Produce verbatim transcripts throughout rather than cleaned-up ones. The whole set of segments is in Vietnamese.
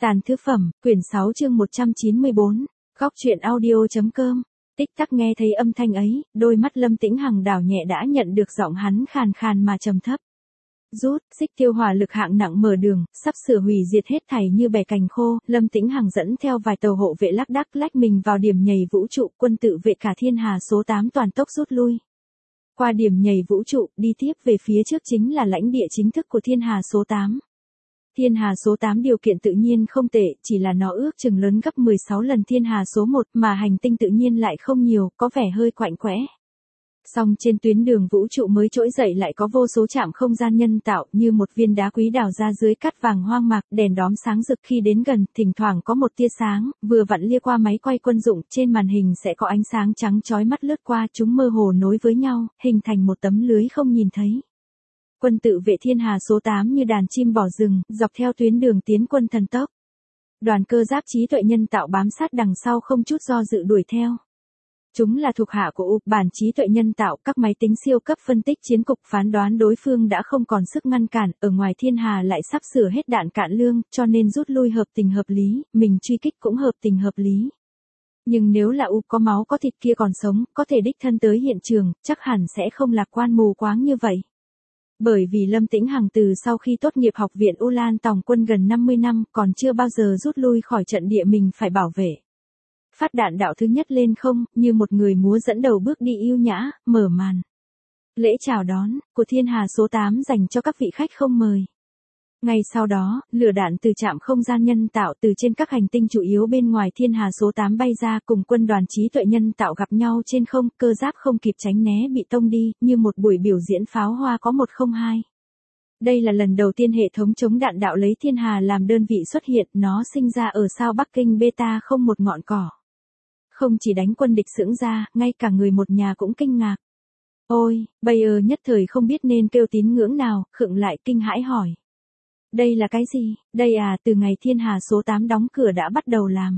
Tàn thứ phẩm, quyển sáu chương một trăm chín mươi bốn, góc truyện audio.com. Tích tắc nghe thấy âm thanh ấy, đôi mắt Lâm Tĩnh Hằng đảo nhẹ đã nhận được giọng hắn khàn khàn mà trầm thấp. Rút, xích tiêu hỏa lực hạng nặng mở đường, sắp sửa hủy diệt hết thảy như bẻ cành khô, Lâm Tĩnh Hằng dẫn theo vài tàu hộ vệ lác đác lách mình vào điểm nhảy vũ trụ, quân tự vệ cả thiên hà số tám toàn tốc rút lui. Qua điểm nhảy vũ trụ, đi tiếp về phía trước chính là lãnh địa chính thức của thiên hà số tám. Thiên hà số tám điều kiện tự nhiên không tệ, chỉ là nó ước chừng lớn gấp mười sáu lần thiên hà số một, mà hành tinh tự nhiên lại không nhiều, có vẻ hơi quạnh quẽ. Song trên tuyến đường vũ trụ mới trỗi dậy lại có vô số trạm không gian nhân tạo, như một viên đá quý đào ra dưới cát vàng hoang mạc, đèn đóm sáng rực khi đến gần, thỉnh thoảng có một tia sáng, vừa vặn lia qua máy quay quân dụng, trên màn hình sẽ có ánh sáng trắng chói mắt lướt qua, chúng mơ hồ nối với nhau, hình thành một tấm lưới không nhìn thấy. Quân tự vệ thiên hà số tám như đàn chim bỏ rừng, dọc theo tuyến đường tiến quân thần tốc. Đoàn cơ giáp trí tuệ nhân tạo bám sát đằng sau không chút do dự đuổi theo. Chúng là thuộc hạ của U, bản trí tuệ nhân tạo, các máy tính siêu cấp phân tích chiến cục phán đoán đối phương đã không còn sức ngăn cản, ở ngoài thiên hà lại sắp sửa hết đạn cạn lương, cho nên rút lui hợp tình hợp lý, mình truy kích cũng hợp tình hợp lý. Nhưng nếu là U có máu có thịt kia còn sống, có thể đích thân tới hiện trường, chắc hẳn sẽ không lạc quan mù quáng như vậy. Bởi vì Lâm Tĩnh Hằng từ sau khi tốt nghiệp học viện U Lan tòng quân gần năm mươi năm, còn chưa bao giờ rút lui khỏi trận địa mình phải bảo vệ. Phát đạn đạo thứ nhất lên không, như một người múa dẫn đầu bước đi yêu nhã, mở màn. Lễ chào đón, của thiên hà số tám dành cho các vị khách không mời. Ngay sau đó, lửa đạn từ trạm không gian nhân tạo từ trên các hành tinh chủ yếu bên ngoài thiên hà số tám bay ra cùng quân đoàn trí tuệ nhân tạo gặp nhau trên không, cơ giáp không kịp tránh né bị tông đi, như một buổi biểu diễn pháo hoa có một không hai. Đây là lần đầu tiên hệ thống chống đạn đạo lấy thiên hà làm đơn vị xuất hiện, nó sinh ra ở sao Bắc Kinh Beta không một ngọn cỏ. Không chỉ đánh quân địch sững ra, ngay cả người một nhà cũng kinh ngạc. Ôi, Bayer nhất thời không biết nên kêu tín ngưỡng nào, khựng lại kinh hãi hỏi. Đây là cái gì? Đây à, từ ngày thiên hà số tám đóng cửa đã bắt đầu làm.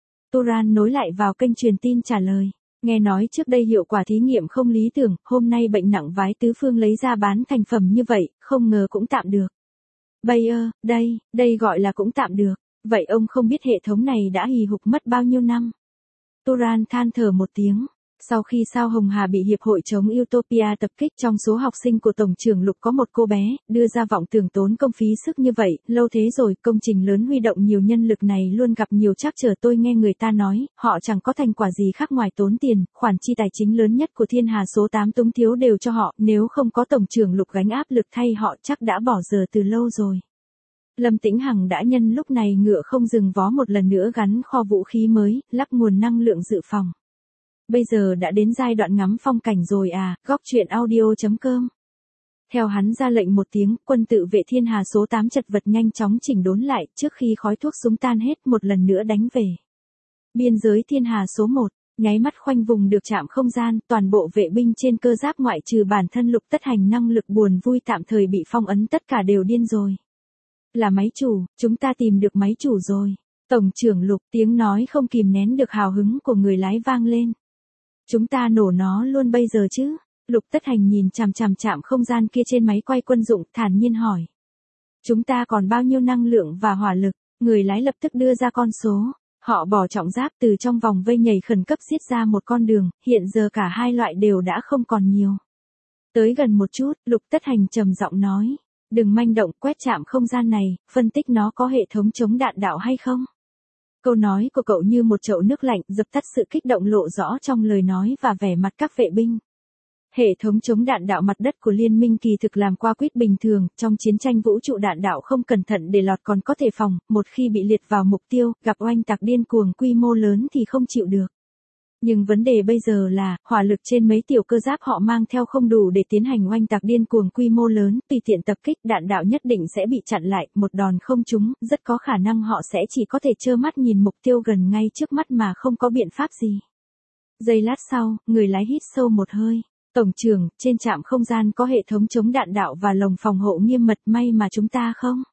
Turan nối lại vào kênh truyền tin trả lời. Nghe nói trước đây hiệu quả thí nghiệm không lý tưởng, hôm nay bệnh nặng vái tứ phương lấy ra bán thành phẩm như vậy, không ngờ cũng tạm được. Bayer, đây, đây gọi là cũng tạm được. Vậy ông không biết hệ thống này đã hì hục mất bao nhiêu năm? Turan than thở một tiếng. Sau khi sao Hồng Hà bị Hiệp hội chống Utopia tập kích, trong số học sinh của Tổng trưởng Lục có một cô bé, đưa ra vọng tưởng tốn công phí sức như vậy, lâu thế rồi, công trình lớn huy động nhiều nhân lực này luôn gặp nhiều trắc trở. Tôi nghe người ta nói, họ chẳng có thành quả gì khác ngoài tốn tiền, khoản chi tài chính lớn nhất của thiên hà số tám túng thiếu đều cho họ, nếu không có Tổng trưởng Lục gánh áp lực thay họ chắc đã bỏ giờ từ lâu rồi. Lâm Tĩnh Hằng đã nhân lúc này ngựa không dừng vó một lần nữa gắn kho vũ khí mới, lắp nguồn năng lượng dự phòng. Bây giờ đã đến giai đoạn ngắm phong cảnh rồi à, góc truyện audio.com. Theo hắn ra lệnh một tiếng, quân tự vệ thiên hà số tám chật vật nhanh chóng chỉnh đốn lại, trước khi khói thuốc súng tan hết một lần nữa đánh về. Biên giới thiên hà số một, nháy mắt khoanh vùng được trạm không gian, toàn bộ vệ binh trên cơ giáp ngoại trừ bản thân Lục Tất Hành năng lực buồn vui tạm thời bị phong ấn tất cả đều điên rồi. Là máy chủ, chúng ta tìm được máy chủ rồi. Tổng trưởng Lục, tiếng nói không kìm nén được hào hứng của người lái vang lên. Chúng ta nổ nó luôn bây giờ chứ? Lục Tất Hành nhìn chằm chằm chạm không gian kia trên máy quay quân dụng, thản nhiên hỏi. Chúng ta còn bao nhiêu năng lượng và hỏa lực? Người lái lập tức đưa ra con số. Họ bỏ trọng giáp từ trong vòng vây nhảy khẩn cấp xiết ra một con đường, hiện giờ cả hai loại đều đã không còn nhiều. Tới gần một chút, Lục Tất Hành trầm giọng nói. Đừng manh động, quét chạm không gian này, phân tích nó có hệ thống chống đạn đạo hay không? Câu nói của cậu như một chậu nước lạnh, dập tắt sự kích động lộ rõ trong lời nói và vẻ mặt các vệ binh. Hệ thống chống đạn đạo mặt đất của liên minh kỳ thực làm qua quýt bình thường, trong chiến tranh vũ trụ đạn đạo không cẩn thận để lọt còn có thể phòng, một khi bị liệt vào mục tiêu, gặp oanh tạc điên cuồng quy mô lớn thì không chịu được. Nhưng vấn đề bây giờ là, hỏa lực trên mấy tiểu cơ giáp họ mang theo không đủ để tiến hành oanh tạc điên cuồng quy mô lớn, tùy tiện tập kích, đạn đạo nhất định sẽ bị chặn lại, một đòn không trúng, rất có khả năng họ sẽ chỉ có thể trơ mắt nhìn mục tiêu gần ngay trước mắt mà không có biện pháp gì. Giây lát sau, người lái hít sâu một hơi. Tổng trưởng, trên trạm không gian có hệ thống chống đạn đạo và lồng phòng hộ nghiêm mật, may mà chúng ta không?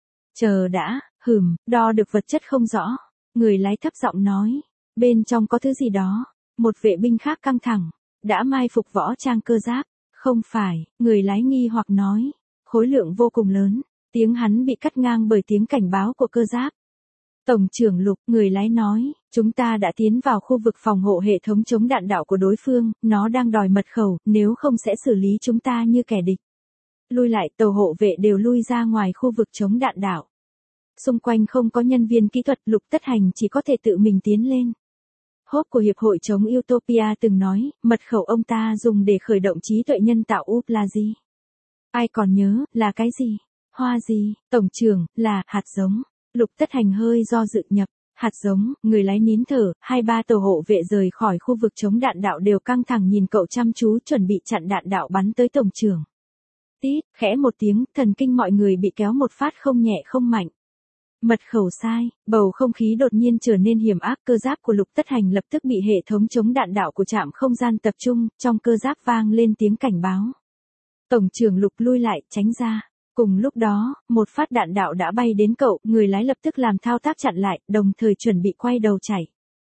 Chờ đã, hừm, đo được vật chất không rõ. Người lái thấp giọng nói. Bên trong có thứ gì đó. Một vệ binh khác căng thẳng. Đã mai phục võ trang cơ giáp. Không phải, người lái nghi hoặc nói. Khối lượng vô cùng lớn. Tiếng hắn bị cắt ngang bởi tiếng cảnh báo của cơ giáp. Tổng trưởng Lục, người lái nói, chúng ta đã tiến vào khu vực phòng hộ hệ thống chống đạn đạo của đối phương, nó đang đòi mật khẩu, nếu không sẽ xử lý chúng ta như kẻ địch. Lui lại, tàu hộ vệ đều lui ra ngoài khu vực chống đạn đạo. Xung quanh không có nhân viên kỹ thuật, Lục Tất Hành chỉ có thể tự mình tiến lên. Hốp của Hiệp hội chống Utopia từng nói, mật khẩu ông ta dùng để khởi động trí tuệ nhân tạo úp là gì? Ai còn nhớ, là cái gì? Hoa gì? Tổng trưởng, là, hạt giống. Lục Tất Hành hơi do dự nhập. Hạt giống, người lái nín thở, hai ba tàu hộ vệ rời khỏi khu vực chống đạn đạo đều căng thẳng nhìn cậu chăm chú chuẩn bị chặn đạn đạo bắn tới tổng trưởng. Tít, khẽ một tiếng, thần kinh mọi người bị kéo một phát không nhẹ không mạnh. Mật khẩu sai, bầu không khí đột nhiên trở nên hiểm ác, cơ giáp của Lục Tất Hành lập tức bị hệ thống chống đạn đạo của trạm không gian tập trung, trong cơ giáp vang lên tiếng cảnh báo. Tổng trưởng Lục lui lại, tránh ra. Cùng lúc đó, một phát đạn đạo đã bay đến cậu, người lái lập tức làm thao tác chặn lại, đồng thời chuẩn bị quay đầu chạy.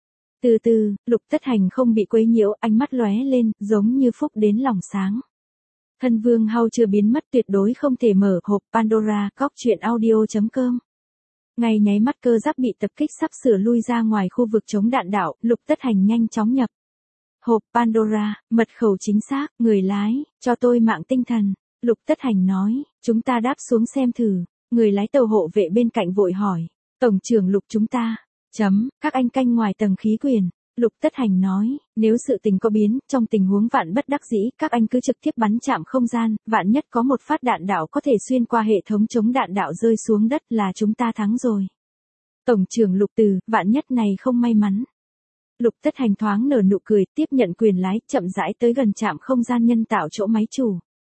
Từ từ, Lục Tất Hành không bị quấy nhiễu, ánh mắt lóe lên, giống như phúc đến lòng sáng. Thân Vương Hau chưa biến mất, tuyệt đối không thể mở hộp Pandora, cóc truyện audio chấm com. Ngay nháy mắt cơ giáp bị tập kích sắp sửa lui ra ngoài khu vực chống đạn đạo, Lục Tất Hành nhanh chóng nhập. Hộp Pandora, mật khẩu chính xác, người lái, cho tôi mạng tinh thần. Lục Tất Hành nói, chúng ta đáp xuống xem thử. Người lái tàu hộ vệ bên cạnh vội hỏi, Tổng trưởng Lục chúng ta, chấm, các anh canh ngoài tầng khí quyển. Lục Tất Hành nói, nếu sự tình có biến, trong tình huống vạn bất đắc dĩ, các anh cứ trực tiếp bắn chạm không gian, vạn nhất có một phát đạn đạo có thể xuyên qua hệ thống chống đạn đạo rơi xuống đất là chúng ta thắng rồi. Tổng trưởng Lục từ, vạn nhất này không may mắn. Lục Tất Hành thoáng nở nụ cười, tiếp nhận quyền lái, chậm rãi tới gần trạm không gian nhân tạo chỗ máy chủ.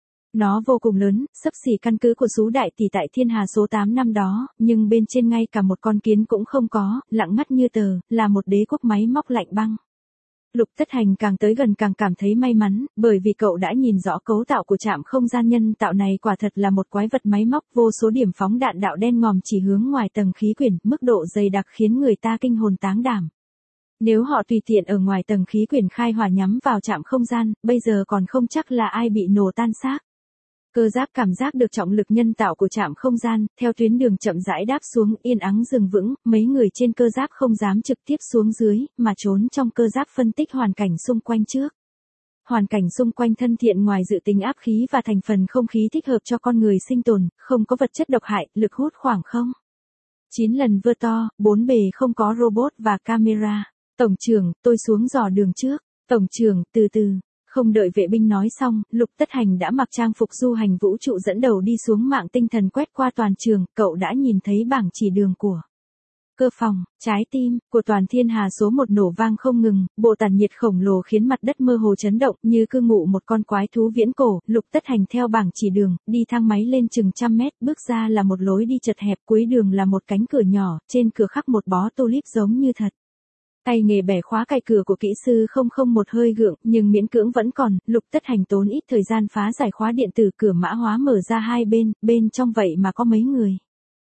Nó vô cùng lớn, xấp xỉ căn cứ của Sú Đại Tỷ tại Thiên Hà số tám năm đó, nhưng bên trên ngay cả một con kiến cũng không có, lặng ngắt như tờ, là một đế quốc máy móc lạnh băng. Lục Tất Hành càng tới gần càng cảm thấy may mắn, bởi vì cậu đã nhìn rõ cấu tạo của trạm không gian nhân tạo này quả thật là một quái vật máy móc, vô số điểm phóng đạn đạo đen ngòm chỉ hướng ngoài tầng khí quyển, mức độ dày đặc khiến người ta kinh hồn táng đảm. Nếu họ tùy tiện ở ngoài tầng khí quyển khai hỏa nhắm vào trạm không gian, bây giờ còn không chắc là ai bị nổ tan xác. Cơ giáp cảm giác được trọng lực nhân tạo của trạm không gian, theo tuyến đường chậm rãi đáp xuống, yên ắng dừng vững, mấy người trên cơ giáp không dám trực tiếp xuống dưới, mà trốn trong cơ giáp phân tích hoàn cảnh xung quanh trước. Hoàn cảnh xung quanh thân thiện ngoài dự tính áp khí và thành phần không khí thích hợp cho con người sinh tồn, không có vật chất độc hại, lực hút khoảng không. chín lần vơ to, bốn bề không có robot và camera. Tổng trưởng, tôi xuống dò đường trước. Tổng trưởng, từ từ. Không đợi vệ binh nói xong, Lục Tất Hành đã mặc trang phục du hành vũ trụ dẫn đầu đi xuống mạng tinh thần quét qua toàn trường, cậu đã nhìn thấy bảng chỉ đường của cơ phòng, trái tim, của toàn Thiên Hà số một nổ vang không ngừng, bộ tản nhiệt khổng lồ khiến mặt đất mơ hồ chấn động như cư ngụ một con quái thú viễn cổ. Lục Tất Hành theo bảng chỉ đường, đi thang máy lên chừng trăm mét, bước ra là một lối đi chật hẹp, cuối đường là một cánh cửa nhỏ, trên cửa khắc một bó tulip giống như thật. Tay nghề bẻ khóa cài cửa của kỹ sư không không một hơi gượng, nhưng miễn cưỡng vẫn còn, Lục Tất Hành tốn ít thời gian phá giải khóa điện tử, cửa mã hóa mở ra hai bên, bên trong vậy mà có mấy người.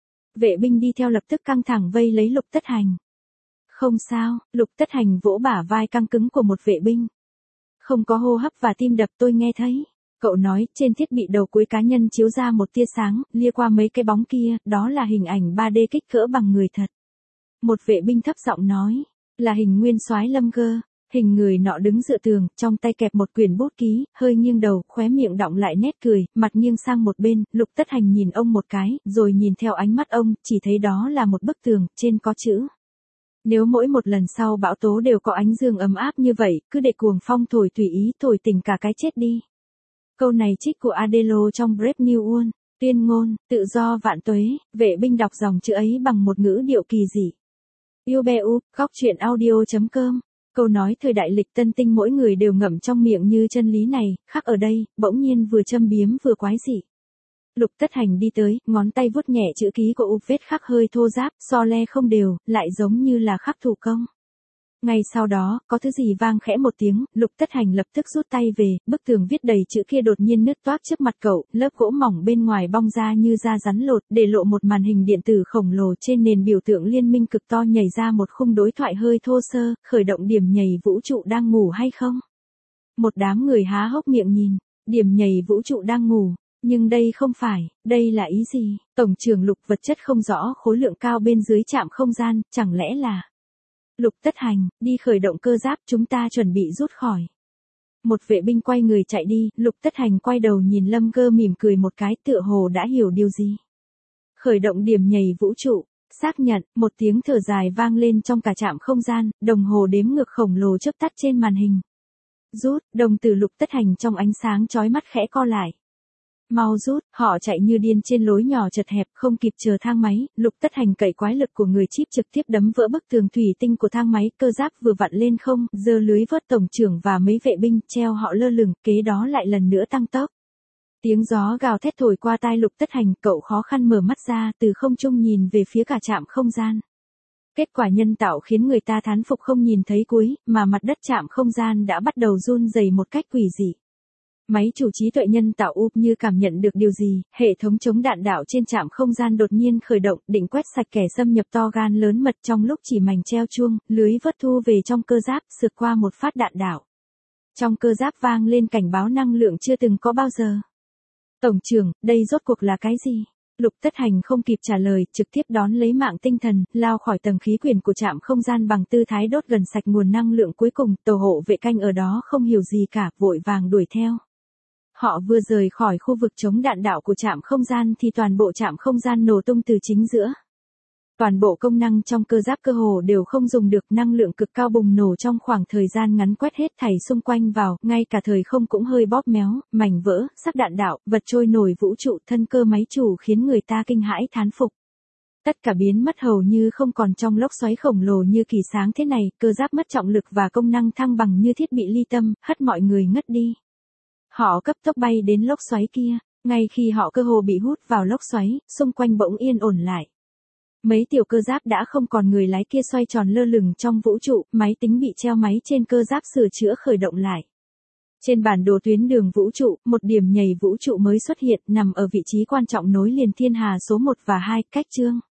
Vệ binh đi theo lập tức căng thẳng vây lấy Lục Tất Hành. Không sao, Lục Tất Hành vỗ bả vai căng cứng của một vệ binh. Không có hô hấp và tim đập, tôi nghe thấy. Cậu nói, trên thiết bị đầu cuối cá nhân chiếu ra một tia sáng, lia qua mấy cái bóng kia, đó là hình ảnh ba D kích cỡ bằng người thật. Một vệ binh thấp giọng nói. Là hình nguyên soái Lâm Cơ, hình người nọ đứng dựa tường, trong tay kẹp một quyển bút ký, hơi nghiêng đầu, khóe miệng đọng lại nét cười, mặt nghiêng sang một bên, Lục Tất Hành nhìn ông một cái, rồi nhìn theo ánh mắt ông, chỉ thấy đó là một bức tường, trên có chữ. Nếu mỗi một lần sau bão tố đều có ánh dương ấm áp như vậy, cứ để cuồng phong thổi tùy ý, thổi tỉnh cả cái chết đi. Câu này trích của Adelo trong Brave New World, tuyên ngôn, tự do vạn tuế, vệ binh đọc dòng chữ ấy bằng một ngữ điệu kỳ dị. Yêu be u, cóc truyện audio chấm com. Câu nói thời đại lịch tân tinh mỗi người đều ngậm trong miệng như chân lý này, khác ở đây, bỗng nhiên vừa châm biếm vừa quái dị. Lục Tất Hành đi tới, ngón tay vuốt nhẹ chữ ký của U vết khắc hơi thô ráp, so le không đều, lại giống như là khắc thủ công. Ngay sau đó, có thứ gì vang khẽ một tiếng, Lục Tất Hành lập tức rút tay về, bức tường viết đầy chữ kia đột nhiên nứt toác trước mặt cậu, lớp gỗ mỏng bên ngoài bong ra như da rắn lột, để lộ một màn hình điện tử khổng lồ trên nền biểu tượng liên minh cực to nhảy ra một khung đối thoại hơi thô sơ, khởi động điểm nhảy vũ trụ đang ngủ hay không? Một đám người há hốc miệng nhìn, điểm nhảy vũ trụ đang ngủ. Nhưng đây không phải, đây là ý gì? Tổng trưởng Lục vật chất không rõ khối lượng cao bên dưới trạm không gian, chẳng lẽ là... Lục Tất Hành, đi khởi động cơ giáp, chúng ta chuẩn bị rút khỏi. Một vệ binh quay người chạy đi, Lục Tất Hành quay đầu nhìn Lâm Cơ mỉm cười một cái, tựa hồ đã hiểu điều gì. Khởi động điểm nhảy vũ trụ, xác nhận, một tiếng thở dài vang lên trong cả trạm không gian, đồng hồ đếm ngược khổng lồ chớp tắt trên màn hình. Rút, đồng tử Lục Tất Hành trong ánh sáng chói mắt khẽ co lại. Mau rút, họ chạy như điên trên lối nhỏ chật hẹp, không kịp chờ thang máy, Lục Tất Hành cậy quái lực của người chip trực tiếp đấm vỡ bức tường thủy tinh của thang máy, cơ giáp vừa vặn lên không, giơ lưới vớt tổng trưởng và mấy vệ binh, treo họ lơ lửng, kế đó lại lần nữa tăng tốc. Tiếng gió gào thét thổi qua tai Lục Tất Hành, cậu khó khăn mở mắt ra, từ không trung nhìn về phía cả trạm không gian. Kết quả nhân tạo khiến người ta thán phục không nhìn thấy cuối, mà mặt đất trạm không gian đã bắt đầu run rẩy một cách quỷ dị. Máy chủ trí tuệ nhân tạo úp như cảm nhận được điều gì, hệ thống chống đạn đạo trên trạm không gian đột nhiên khởi động, định quét sạch kẻ xâm nhập to gan lớn mật trong lúc chỉ mảnh treo chuông, lưới vớt thu về trong cơ giáp, sượt qua một phát đạn đạo. Trong cơ giáp vang lên cảnh báo năng lượng chưa từng có bao giờ. Tổng trưởng, đây rốt cuộc là cái gì? Lục Tất Hành không kịp trả lời, trực tiếp đón lấy mạng tinh thần, lao khỏi tầng khí quyển của trạm không gian bằng tư thái đốt gần sạch nguồn năng lượng cuối cùng, tổ hộ vệ canh ở đó không hiểu gì cả, vội vàng đuổi theo. Họ vừa rời khỏi khu vực chống đạn đạo của trạm không gian thì toàn bộ trạm không gian nổ tung từ chính giữa. Toàn bộ công năng trong cơ giáp cơ hồ đều không dùng được, năng lượng cực cao bùng nổ trong khoảng thời gian ngắn quét hết thảy xung quanh vào, ngay cả thời không cũng hơi bóp méo, mảnh vỡ, sắc đạn đạo, vật trôi nổi vũ trụ, thân cơ máy chủ khiến người ta kinh hãi thán phục. Tất cả biến mất hầu như không còn trong lốc xoáy khổng lồ như kỳ sáng thế này, cơ giáp mất trọng lực và công năng thăng bằng như thiết bị ly tâm, hất mọi người ngất đi. Họ cấp tốc bay đến lốc xoáy kia, ngay khi họ cơ hồ bị hút vào lốc xoáy, xung quanh bỗng yên ổn lại. Mấy tiểu cơ giáp đã không còn người lái kia xoay tròn lơ lửng trong vũ trụ, máy tính bị treo máy trên cơ giáp sửa chữa khởi động lại. Trên bản đồ tuyến đường vũ trụ, một điểm nhảy vũ trụ mới xuất hiện, nằm ở vị trí quan trọng nối liền thiên hà số một và hai, cách chương.